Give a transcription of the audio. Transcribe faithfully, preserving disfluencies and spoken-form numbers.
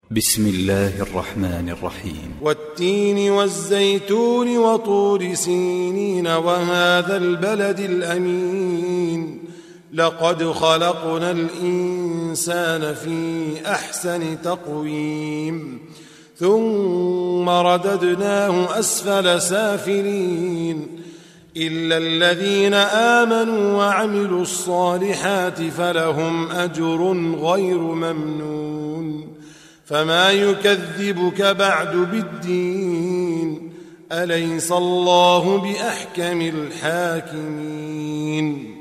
بسم الله الرحمن الرحيم. والتين والزيتون وطور سينين وهذا البلد الأمين لقد خلقنا الإنسان في أحسن تقويم ثم رددناه أسفل سافلين إلا الذين آمنوا وعملوا الصالحات فلهم أجر غير ممنون فما يكذبك بعد بالدين أليس الله بأحكم الحاكمين.